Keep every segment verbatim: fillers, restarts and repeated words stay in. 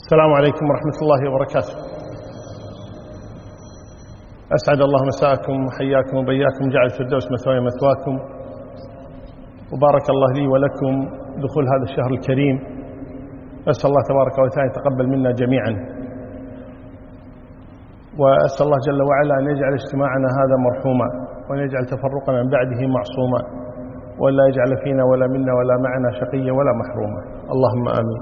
السلام عليكم ورحمة الله وبركاته. أسعد الله مساءكم وحياكم وبياكم، جعل الفردوس مثواي مثواكم، وبارك الله لي ولكم دخول هذا الشهر الكريم. أسأل الله تبارك وتعالى يتقبل منا جميعا، وأسأل الله جل وعلا أن يجعل اجتماعنا هذا مرحوما، وأن يجعل تفرقنا من بعده معصوما، ولا يجعل فينا ولا منا ولا معنا شقيا ولا محروما، اللهم آمين.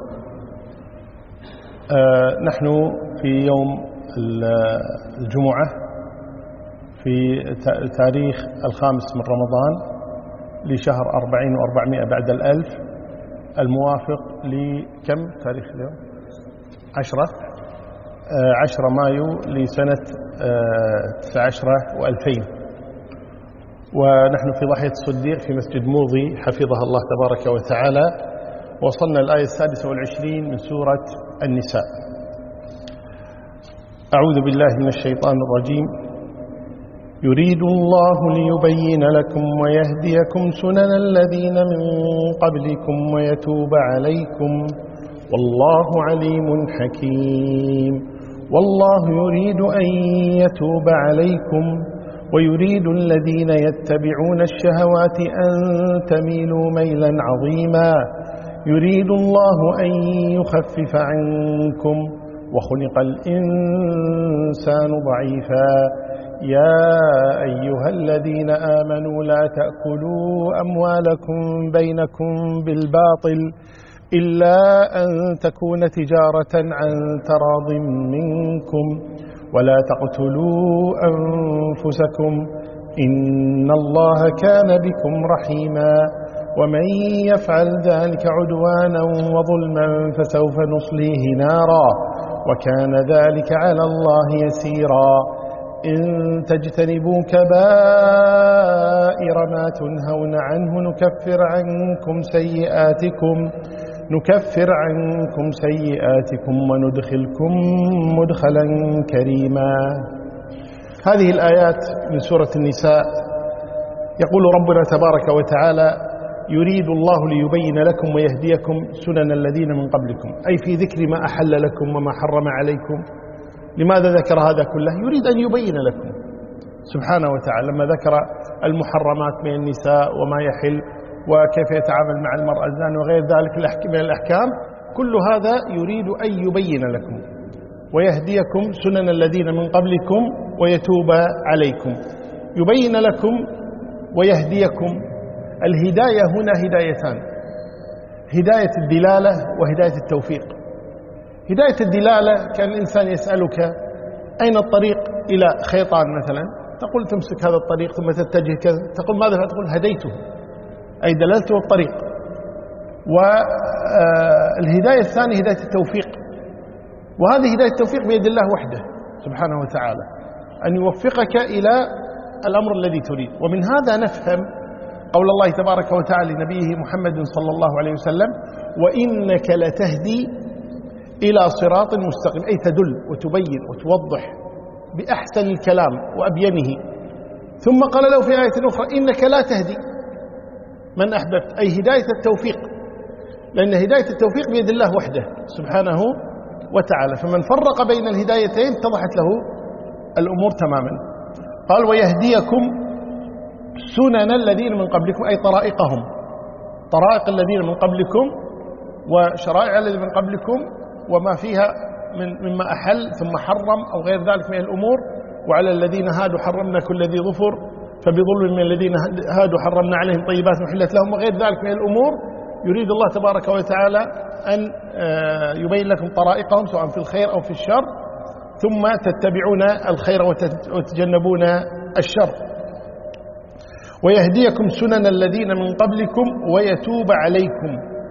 آه نحن في يوم الجمعة في تاريخ الخامس من رمضان لشهر أربعين وأربعمائة بعد الألف، الموافق لكم تاريخ اليوم؟ عشرة آه عشرة مايو لسنة آه تسعة عشر وألفين، ونحن في ضاحية الصديق في مسجد موضي حفظها الله تبارك وتعالى. وصلنا الآية السادسة والعشرين من سورة النساء. أعوذ بالله من الشيطان الرجيم. يريد الله ليبين لكم ويهديكم سنن الذين من قبلكم ويتوب عليكم والله عليم حكيم. والله يريد أن يتوب عليكم ويريد الذين يتبعون الشهوات أن تميلوا ميلا عظيما. يريد الله أن يخفف عنكم وخلق الإنسان ضعيفا. يا أيها الذين آمنوا لا تأكلوا أموالكم بينكم بالباطل إلا أن تكون تجارة عن تراض منكم ولا تقتلوا أنفسكم إن الله كان بكم رحيما. ومن يفعل ذلك عدوانا وظلما فسوف نصليه نارا وكان ذلك على الله يسيرا. إن تجتنبوا كبائر ما تنهون عنه نكفر عنكم سيئاتكم نكفر عنكم سيئاتكم وندخلكم مدخلا كريما. هذه الآيات من سورة النساء. يقول ربنا تبارك وتعالى: يريد الله ليبين لكم ويهديكم سنن الذين من قبلكم، أي في ذكر ما أحل لكم وما حرم عليكم. لماذا ذكر هذا كله؟ يريد أن يبين لكم سبحانه وتعالى، لما ذكر المحرمات من النساء وما يحل وكيف يتعامل مع المرأة الزانية وغير ذلك من الأحكام، كل هذا يريد أن يبين لكم ويهديكم سنن الذين من قبلكم ويتوب عليكم. يبين لكم ويهديكم. الهداية هنا هدايتان: هداية الدلالة وهداية التوفيق. هداية الدلالة كان الإنسان يسألك أين الطريق إلى خيطان مثلا، تقول تمسك هذا الطريق ثم تتجه كذا، تقول ماذا؟ تقول هديته، أي دللته الطريق. والهداية الثانية هداية التوفيق، وهذه هداية التوفيق بيد الله وحده سبحانه وتعالى، أن يوفقك إلى الأمر الذي تريد. ومن هذا نفهم قول الله تبارك وتعالى لنبيه محمد صلى الله عليه وسلم: وإنك لتهدي إلى صراط مستقيم، أي تدل وتبين وتوضح بأحسن الكلام وأبينه. ثم قال له في آية أخرى: إنك لا تهدي من أحببت، أي هداية التوفيق، لأن هداية التوفيق بيد الله وحده سبحانه وتعالى. فمن فرق بين الهدايتين اتضحت له الأمور تماما. قال: ويهديكم سنن الذين من قبلكم، أي طرائقهم، طرائق الذين من قبلكم وشرائع الذين من قبلكم وما فيها من مما أحل ثم حرم أو غير ذلك من الأمور. وعلى الذين هادوا حرمنا كل ذي ظفر فبظلم من الذين هادوا حرمنا عليهم طيبات محلت لهم وغير ذلك من الأمور. يريد الله تبارك وتعالى أن يبين لكم طرائقهم سواء في الخير أو في الشر، ثم تتبعون الخير وتتجنبون الشر. ويهديكم سنن الذين من قبلكم ويتوب عليكم.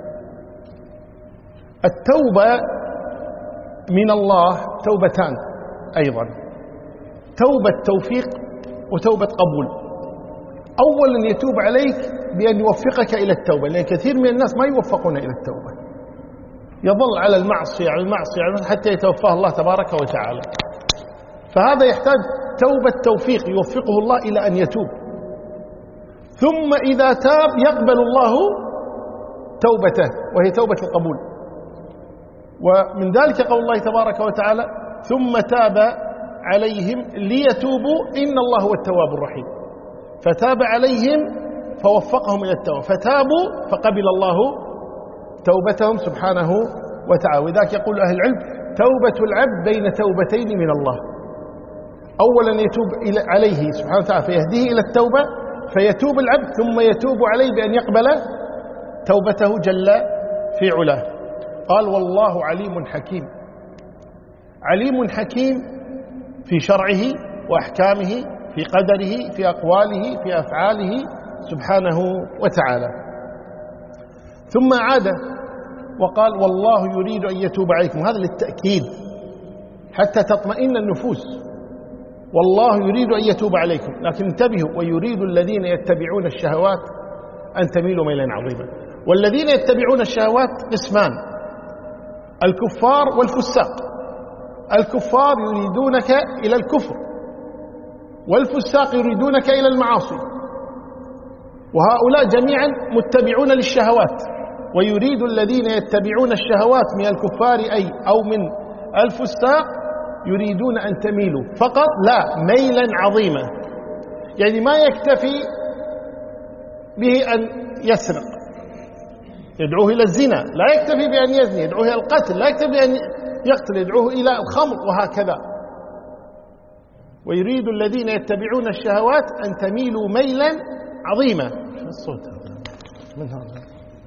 التوبة من الله توبتان أيضا: توبة توفيق وتوبة قبول. أولا يتوب عليك بأن يوفقك إلى التوبة، لأن كثير من الناس ما يوفقون إلى التوبة، يظل على المعصية على المعصية حتى يتوفاه الله تبارك وتعالى. فهذا يحتاج توبة توفيق يوفقه الله إلى أن يتوب، ثم إذا تاب يقبل الله توبته وهي توبة القبول. ومن ذلك قول الله تبارك وتعالى ثم تاب عليهم ليتوبوا إن الله هو التواب الرحيم. فتاب عليهم فوفقهم إلى التوبة، فتابوا فقبل الله توبتهم سبحانه وتعالى. وذاك يقول أهل العلم توبة العبد بين توبتين من الله، أولا يتوب عليه سبحانه وتعالى فيهديه إلى التوبة فيتوب العبد، ثم يتوب عليه بأن يقبل توبته جل في علاه. قال والله عليم حكيم. عليم حكيم في شرعه وأحكامه، في قدره، في أقواله، في أفعاله سبحانه وتعالى. ثم عاد وقال والله يريد أن يتوب عليكم، هذا للتأكيد حتى تطمئن النفوس. والله يريد أن يتوب عليكم، لكن انتبهوا ويريد الذين يتبعون الشهوات أن تميلوا ميلا عظيما. والذين يتبعون الشهوات قسمان: الكفار والفساق. الكفار يريدونك إلى الكفر، والفساق يريدونك إلى المعاصي، وهؤلاء جميعا متبعون للشهوات. ويريد الذين يتبعون الشهوات من الكفار أي أو من الفساق يريدون أن تميلوا فقط لا ميلا عظيما. يعني ما يكتفي به أن يسرق يدعوه إلى الزنا، لا يكتفي بأن يزني يدعوه إلى القتل، لا يكتفي بأن يقتل يدعوه إلى الخمر، وهكذا. ويريد الذين يتبعون الشهوات أن تميلوا ميلا عظيما. شو الصوت هذا؟ من هذا؟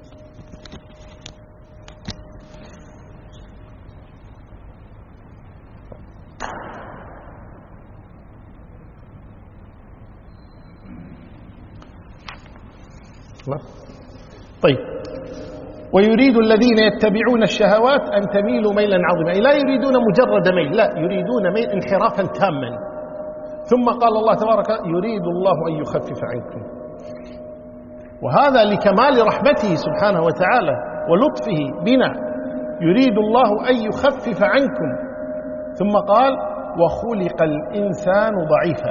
طيب. ويريد الذين يتبعون الشهوات أن تميلوا ميلا عظيما، لا يريدون مجرد ميل، لا يريدون ميل انحرافا تاما. ثم قال الله تبارك يريد الله أن يخفف عنكم، وهذا لكمال رحمته سبحانه وتعالى ولطفه بنا. يريد الله أن يخفف عنكم. ثم قال وخلق الإنسان ضعيفا.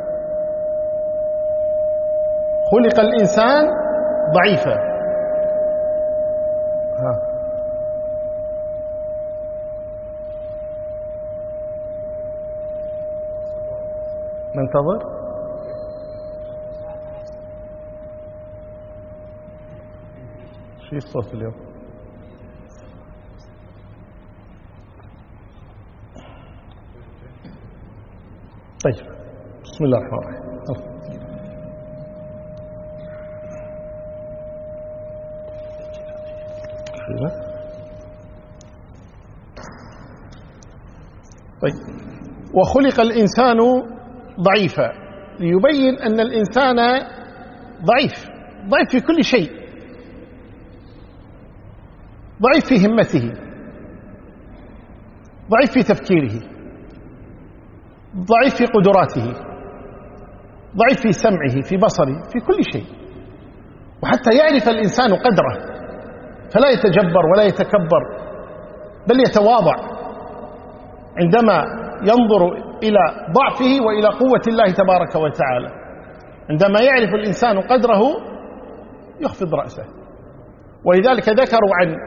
خلق الإنسان ضعيفا. ها ننتظر. شو الصوت اليوم؟ طيب بسم الله الرحمن الرحيم. طيب. وخلق الإنسان ضعيفا ليبين أن الإنسان ضعيف، ضعيف في كل شيء، ضعيف في همته، ضعيف في تفكيره، ضعيف في قدراته، ضعيف في سمعه، في بصره، في كل شيء. وحتى يعرف الإنسان قدره فلا يتجبر ولا يتكبر، بل يتواضع عندما ينظر إلى ضعفه وإلى قوة الله تبارك وتعالى. عندما يعرف الإنسان قدره يخفض رأسه. ولذلك ذكروا عن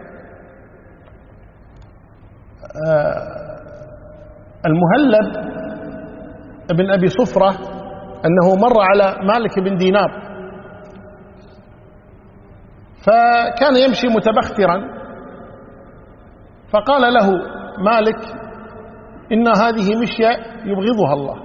المهلب ابن أبي صفرة أنه مر على مالك بن دينار، فكان يمشي متبخترا، فقال له مالك إن هذه مشية يبغضها الله.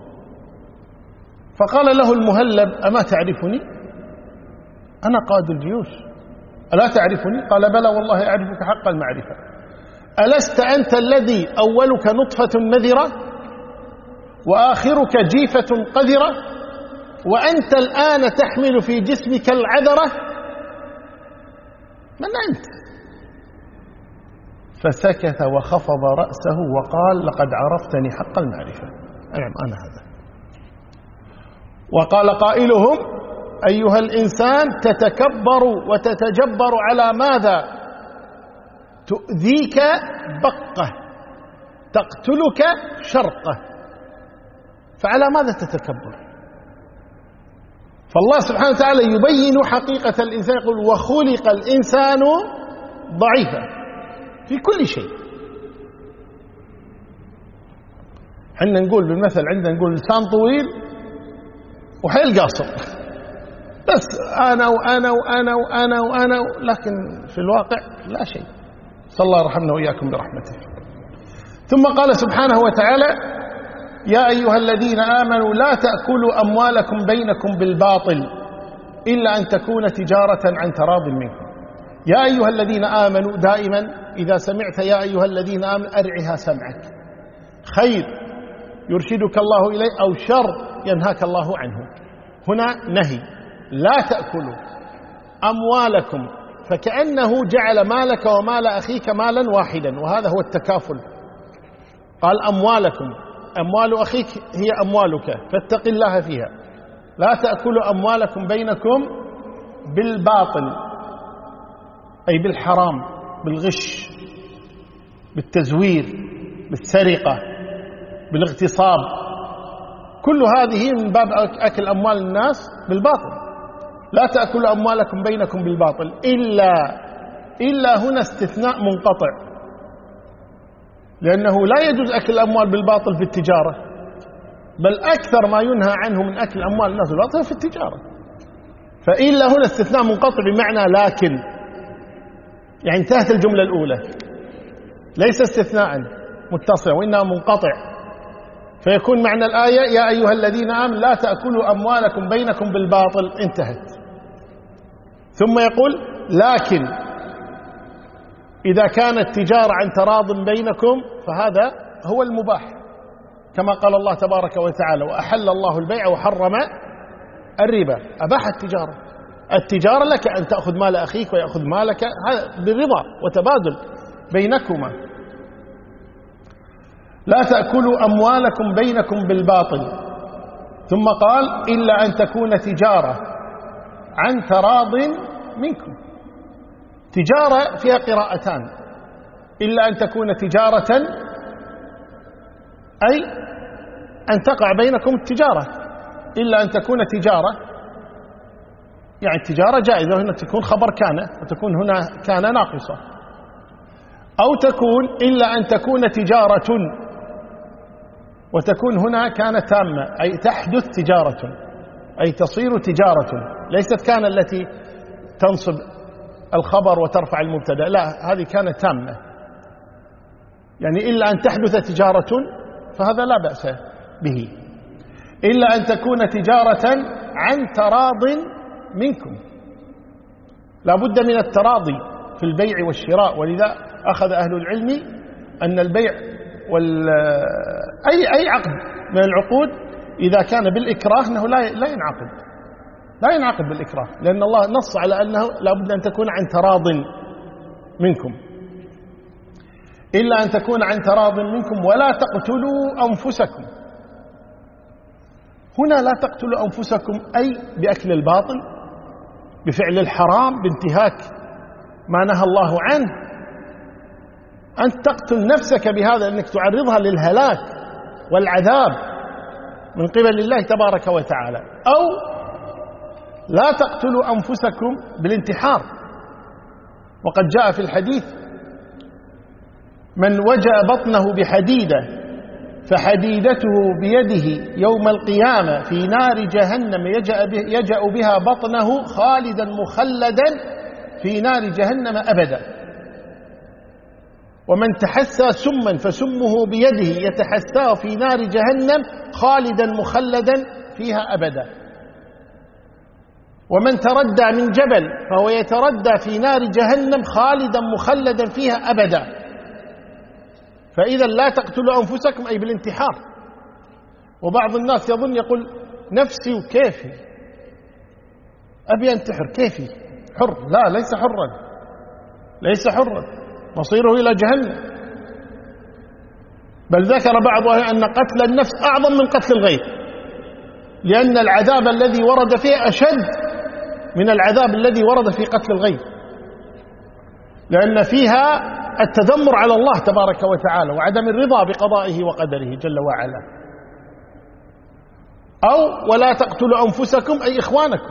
فقال له المهلب أما تعرفني؟ أنا قائد الجيوش، ألا تعرفني؟ قال بلى والله أعرفك حق المعرفة. ألست أنت الذي أولك نطفة نذرة وآخرك جيفة قذرة وأنت الآن تحمل في جسمك العذرة؟ من أنت؟ فسكت وخفض رأسه وقال لقد عرفتني حق المعرفة. نعم أنا هذا. وقال قائلهم أيها الإنسان تتكبر وتتجبر على ماذا؟ تؤذيك بقة، تقتلك شرقة، فعلى ماذا تتكبر؟ فالله سبحانه وتعالى يبين حقيقة الإنسان، يقول وخلق الإنسان ضعيفا. في كل شيء. حنا نقول بالمثل عندنا نقول لسان طويل وحيل قاصر، بس أنا وأنا وأنا وأنا وأنا، لكن في الواقع لا شيء. صلى الله يرحمنا وإياكم برحمته. ثم قال سبحانه وتعالى: يا أيها الذين آمنوا لا تأكلوا أموالكم بينكم بالباطل إلا أن تكون تجارة عن تراض منكم. يا أيها الذين آمنوا، دائما إذا سمعت يا أيها الذين آمنوا أرعها سمعك، خير يرشدك الله إليه أو شر ينهاك الله عنه. هنا نهي، لا تأكلوا أموالكم، فكأنه جعل مالك ومال أخيك مالا واحدا، وهذا هو التكافل. قال أموالكم، أموال أخيك هي أموالك، فاتق الله فيها. لا تأكلوا أموالكم بينكم بالباطل، أي بالحرام، بالغش، بالتزوير، بالسرقة، بالاغتصاب. كل هذه من باب أكل أموال الناس بالباطل. لا تأكلوا أموالكم بينكم بالباطل إلا إلا هنا استثناء منقطع، لأنه لا يجوز أكل الأموال بالباطل في التجارة، بل أكثر ما ينهى عنه من أكل أموال الناس بالباطل في التجارة. فإلا هنا استثناء منقطع بمعنى لكن، يعني انتهت الجملة الأولى، ليس استثناء متصل وإنما منقطع. فيكون معنى الآية يا أيها الذين آمنوا لا تأكلوا أموالكم بينكم بالباطل، انتهت. ثم يقول لكن إذا كانت تجارة عن تراض بينكم فهذا هو المباح، كما قال الله تبارك وتعالى: وأحل الله البيع وحرم الربا. أباح التجارة. التجارة لك أن تأخذ مال أخيك ويأخذ مالك بالرضا وتبادل بينكما. لا تأكلوا أموالكم بينكم بالباطل. ثم قال إلا أن تكون تجارة عن تراض منكم. تجارة فيها قراءتان، إلا أن تكون تجارة أي أن تقع بينكم التجارة، إلا أن تكون تجارة يعني التجارة جائزة، هنا تكون خبر كان وتكون هنا كان ناقصة، أو تكون إلا أن تكون تجارة وتكون هنا كان تامة، أي تحدث تجارة، أي تصير تجارة، ليست كان التي تنصب الخبر وترفع المبتدأ، لا، هذه كانت تامة. يعني إلا أن تحدث تجارة فهذا لا بأس به. إلا أن تكون تجارة عن تراض منكم. لا بد من التراضي في البيع والشراء، ولذا أخذ أهل العلم أن البيع وال أي أي عقد من العقود إذا كان بالإكراه أنه لا لا ينعقد لا ينعقد بالإكراه، لأن الله نص على أنه لا بد أن تكون عن تراض منكم. إلا أن تكون عن تراض منكم ولا تقتلوا أنفسكم. هنا لا تقتلوا أنفسكم أي بأكل الباطل، بفعل الحرام، بانتهاك ما نهى الله عنه. أن تقتل نفسك بهذا أنك تعرضها للهلاك والعذاب من قبل الله تبارك وتعالى. أو لا تقتلوا أنفسكم بالانتحار، وقد جاء في الحديث: من وجأ بطنه بحديدة فحديدته بيده يوم القيامة في نار جهنم يجأ بها بطنه خالدا مخلدا في نار جهنم أبدا. ومن تحسى سما فسمه بيده يتحساه في نار جهنم خالدا مخلدا فيها أبدا. ومن تردى من جبل فهو يتردى في نار جهنم خالدا مخلدا فيها أبدا. فإذا لا تقتلوا أنفسكم أي بالانتحار. وبعض الناس يظن يقول نفسي وكيفي، أبي أنتحر كيفي، حر. لا، ليس حرا، ليس حرا، مصيره إلى جهنم. بل ذكر بعض أن قتل النفس أعظم من قتل الغير، لأن العذاب الذي ورد فيه أشد من العذاب الذي ورد في قتل الغير، لأن فيها التذمر على الله تبارك وتعالى وعدم الرضا بقضائه وقدره جل وعلا. أو ولا تقتلوا أنفسكم أي إخوانكم،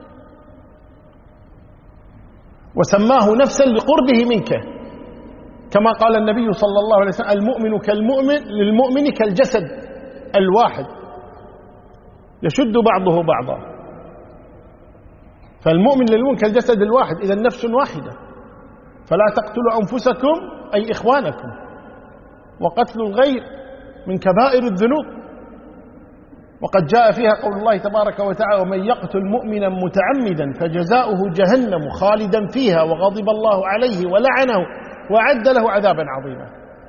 وسماه نفسا لقربه منك، كما قال النبي صلى الله عليه وسلم: المؤمن كالمؤمن للمؤمن كالجسد الواحد يشد بعضه بعضا. فالمؤمن للمؤمن كالجسد الواحد، إذا نفس واحدة. فلا تقتلوا أنفسكم أي إخوانكم، وقتل الغير من كبائر الذنوب. وقد جاء فيها قول الله تبارك وتعالى: ومن يقتل مؤمنا متعمدا فجزاؤه جهنم خالدا فيها وغضب الله عليه ولعنه وأعد له عذابا عظيما.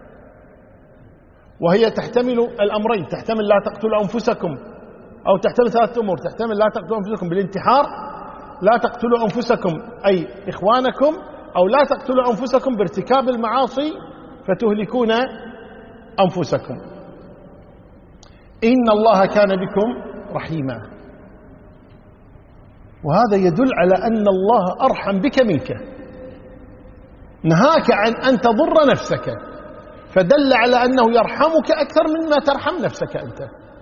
وهي تحتمل الأمرين، تحتمل لا تقتلوا أنفسكم، أو تحتمل ثلاثة أمور: تحتمل لا تقتلوا أنفسكم بالانتحار، لا تقتلوا أنفسكم أي إخوانكم، أو لا تقتلوا أنفسكم بارتكاب المعاصي فتهلكون أنفسكم. إن الله كان بكم رحيما. وهذا يدل على أن الله أرحم بك منك، نهاك عن أن تضر نفسك، فدل على أنه يرحمك أكثر مما ترحم نفسك أنت.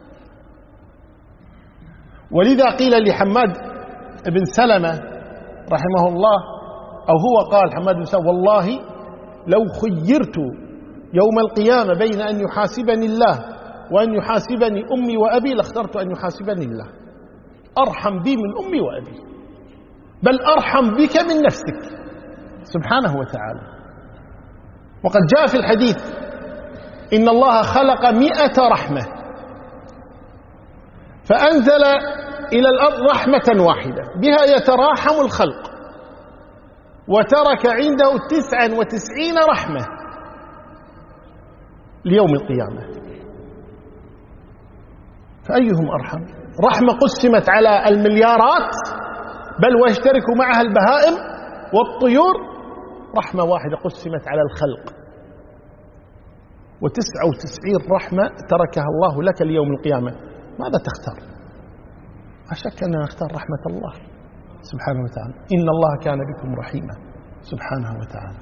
ولذا قيل لحماد بن سلمة رحمه الله، أو هو قال حماد بن سلمة: والله لو خيرت يوم القيامة بين أن يحاسبني الله وأن يحاسبني أمي وأبي لاخترت أن يحاسبني الله. أرحم بي من أمي وأبي، بل أرحم بك من نفسك سبحانه وتعالى. وقد جاء في الحديث: إن الله خلق مئة رحمة فأنزل إلى الأرض رحمة واحدة بها يتراحم الخلق، وترك عنده تسعا وتسعين رحمة ليوم القيامة. فأيهم أرحم؟ رحمة قسمت على المليارات بل ويشترك معها البهائم والطيور، رحمة واحدة قسمت على الخلق، وتسعة وتسعين رحمة تركها الله لك ليوم القيامة. ماذا تختار؟ لا شك أننا نختار رحمة الله سبحانه وتعالى. إن الله كان بكم رحيما سبحانه وتعالى.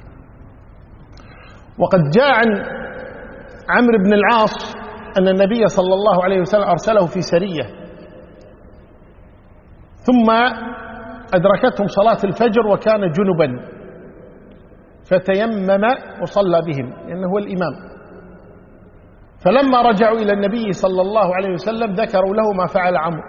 وقد جاء عن عمرو بن العاص أن النبي صلى الله عليه وسلم أرسله في سرية، ثم أدركتهم صلاة الفجر وكان جنبا، فتيمم وصلى بهم لأنه هو الإمام. فلما رجعوا إلى النبي صلى الله عليه وسلم ذكروا له ما فعل عمرو،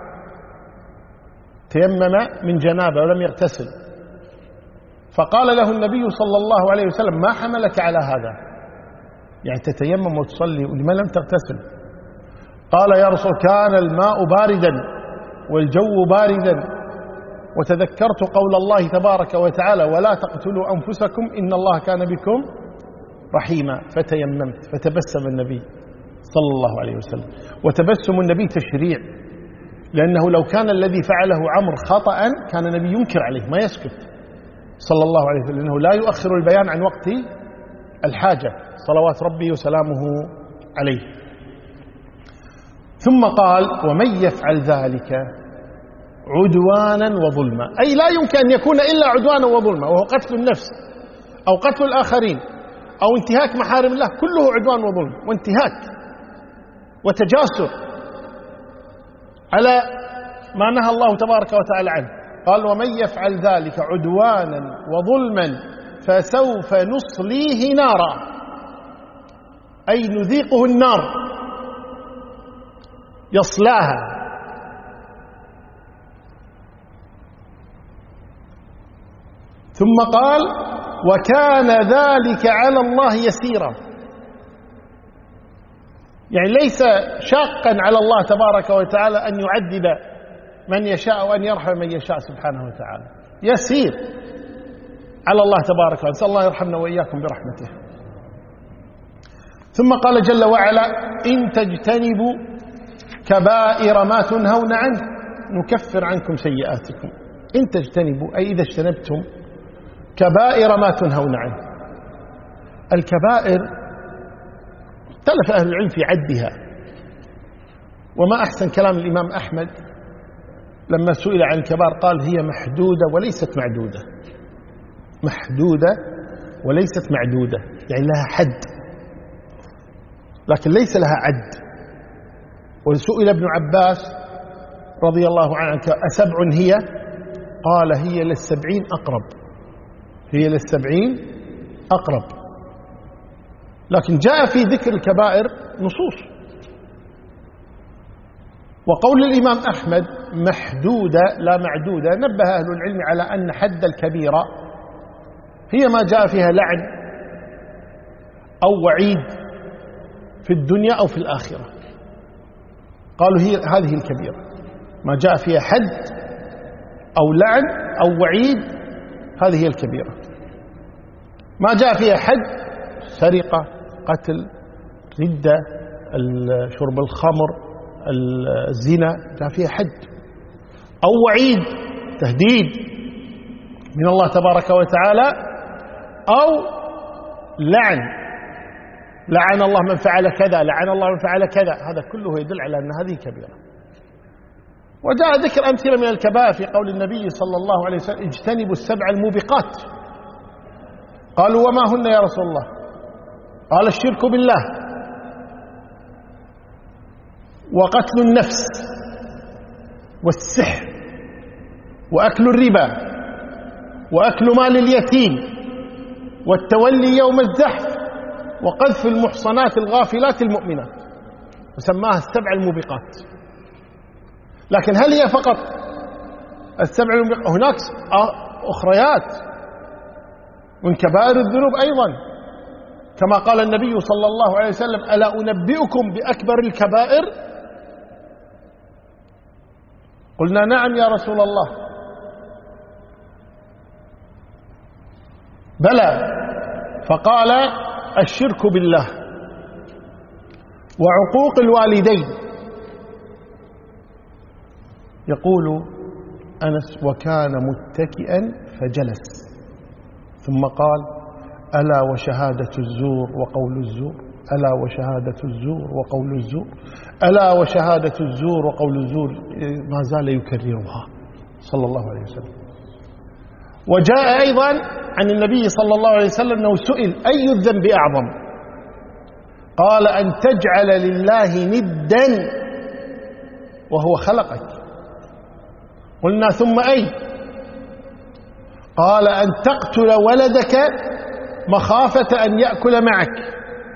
تيمم من جنابه ولم يغتسل. فقال له النبي صلى الله عليه وسلم: ما حملك على هذا؟ يعني تتيمم وتصلي ولما لم تغتسل؟ قال: يا رسول، كان الماء باردا والجو باردا، وتذكرت قول الله تبارك وتعالى: ولا تقتلوا أنفسكم إن الله كان بكم رحيما. فتيممت. فتبسم النبي صلى الله عليه وسلم. وتبسم النبي تشريع، لأنه لو كان الذي فعله عمرو خطأ كان النبي ينكر عليه، ما يسكت صلى الله عليه وسلم، لأنه لا يؤخر البيان عن وقت الحاجة صلوات ربي وسلامه عليه. ثم قال: ومن يفعل ذلك عدوانا وظلما، أي لا يمكن أن يكون إلا عدوانا وظلما، وهو قتل النفس أو قتل الآخرين أو انتهاك محارم الله، كله عدوان وظلم وانتهاك وتجاسر على ما نهى الله تبارك وتعالى عنه. قال: ومن يفعل ذلك عدوانا وظلما فسوف نصليه نارا، أي نذيقه النار يصلاها. ثم قال: وكان ذلك على الله يسيرا، يعني ليس شاقا على الله تبارك وتعالى أن يعذب من يشاء وأن يرحم من يشاء سبحانه وتعالى، يسير على الله تبارك وتعالى. نسأل الله يرحمنا وإياكم برحمته. ثم قال جل وعلا: إن تجتنبوا كبائر ما تنهون عنه نكفر عنكم سيئاتكم. إن تجتنبوا أي إذا اجتنبتم كبائر ما تنهون عنه. الكبائر اختلف أهل العلم في عدها، وما أحسن كلام الإمام أحمد لما سئل عن الكبائر قال: هي محدودة وليست معدودة. محدودة وليست معدودة، يعني لها حد لكن ليس لها عد. وسئل ابن عباس رضي الله عنه: أسبع هي؟ قال: هي للسبعين أقرب، هي للسبعين أقرب. لكن جاء في ذكر الكبائر نصوص. وقول الإمام أحمد محدودة لا معدودة، نبه أهل العلم على أن حد الكبيرة هي ما جاء فيها لعن أو وعيد في الدنيا أو في الآخرة. قالوا هي هذه الكبيرة ما جاء فيها حد أو لعن أو وعيد، هذه هي الكبيرة. ما جاء فيها حد، سرقة، قتل، ردة، شرب الخمر، الزنا، جاء فيها حد أو وعيد، تهديد من الله تبارك وتعالى، أو لعن، لعن الله من فعل كذا، لعن الله من فعل كذا، هذا كله يدل على أن هذه كبيرة. وجاء ذكر أمثلة من الكبائر في قول النبي صلى الله عليه وسلم اجتنبوا السبع الموبقات. قالوا وما هن يا رسول الله؟ قال الشرك بالله، وقتل النفس، والسحر، وأكل الربا، وأكل مال اليتيم، والتولي يوم الزحف، وقذف المحصنات الغافلات المؤمنات. وسماها السبع الموبقات. لكن هل هي فقط السبع الموبقات؟ هناك أخريات من كبائر الذنوب أيضا، كما قال النبي صلى الله عليه وسلم ألا أنبئكم بأكبر الكبائر؟ قلنا نعم يا رسول الله. بلى. فقال الشرك بالله، وعقوق الوالدين. يقول أنس وكان متكئا فجلس، ثم قال ألا وشهادة الزور وقول الزور، ألا وشهادة الزور وقول الزور، ألا وشهادة الزور وقول الزور، ما زال يكررها صلى الله عليه وسلم. وجاء أيضا عن النبي صلى الله عليه وسلم أنه سئل أي الذنب أعظم؟ قال أن تجعل لله ندا وهو خلقك. قلنا ثم أي؟ قال أن تقتل ولدك مخافة أن يأكل معك.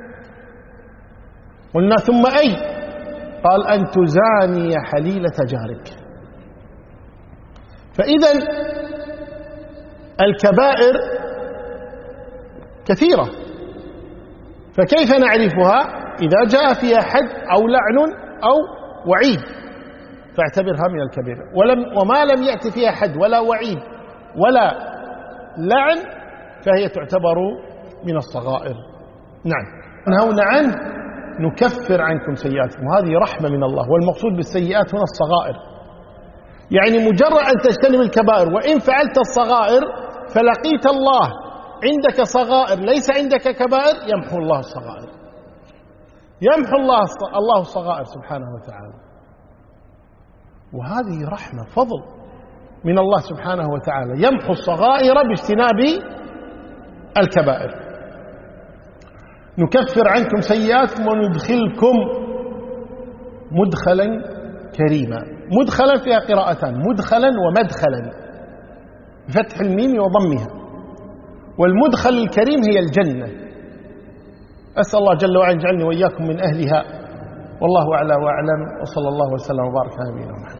قلنا ثم أي؟ قال أن تزاني حليلة جارك. فإذا الكبائر كثيرة، فكيف نعرفها؟ إذا جاء فيها حد أو لعن أو وعيد فاعتبرها من الكبيرة. ولم وما لم يأتي فيها حد ولا وعيد ولا لعن فهي تعتبر من الصغائر. نعم، نهونا عنه نكفر عنكم سيئاتكم، وهذه رحمة من الله. والمقصود بالسيئات هنا الصغائر، يعني مجرد أن تجتنب الكبائر، وإن فعلت الصغائر فلقيت الله عندك صغائر ليس عندك كبائر، يمحو الله الصغائر، يمحو الله الله الصغائر سبحانه وتعالى. وهذه رحمة، فضل من الله سبحانه وتعالى، يمحو الصغائر باجتناب الكبائر. نكفر عنكم سيئاتكم وندخلكم مدخلا كريما. مدخلا فيها قراءتان، مدخلا ومدخلا، بفتح الميم وضمها. والمدخل الكريم هي الجنة. أسأل الله جل وعلا يجعلني وإياكم من أهلها، والله أعلى وأعلم، وصلى الله وسلم وبارك على نبينا محمد.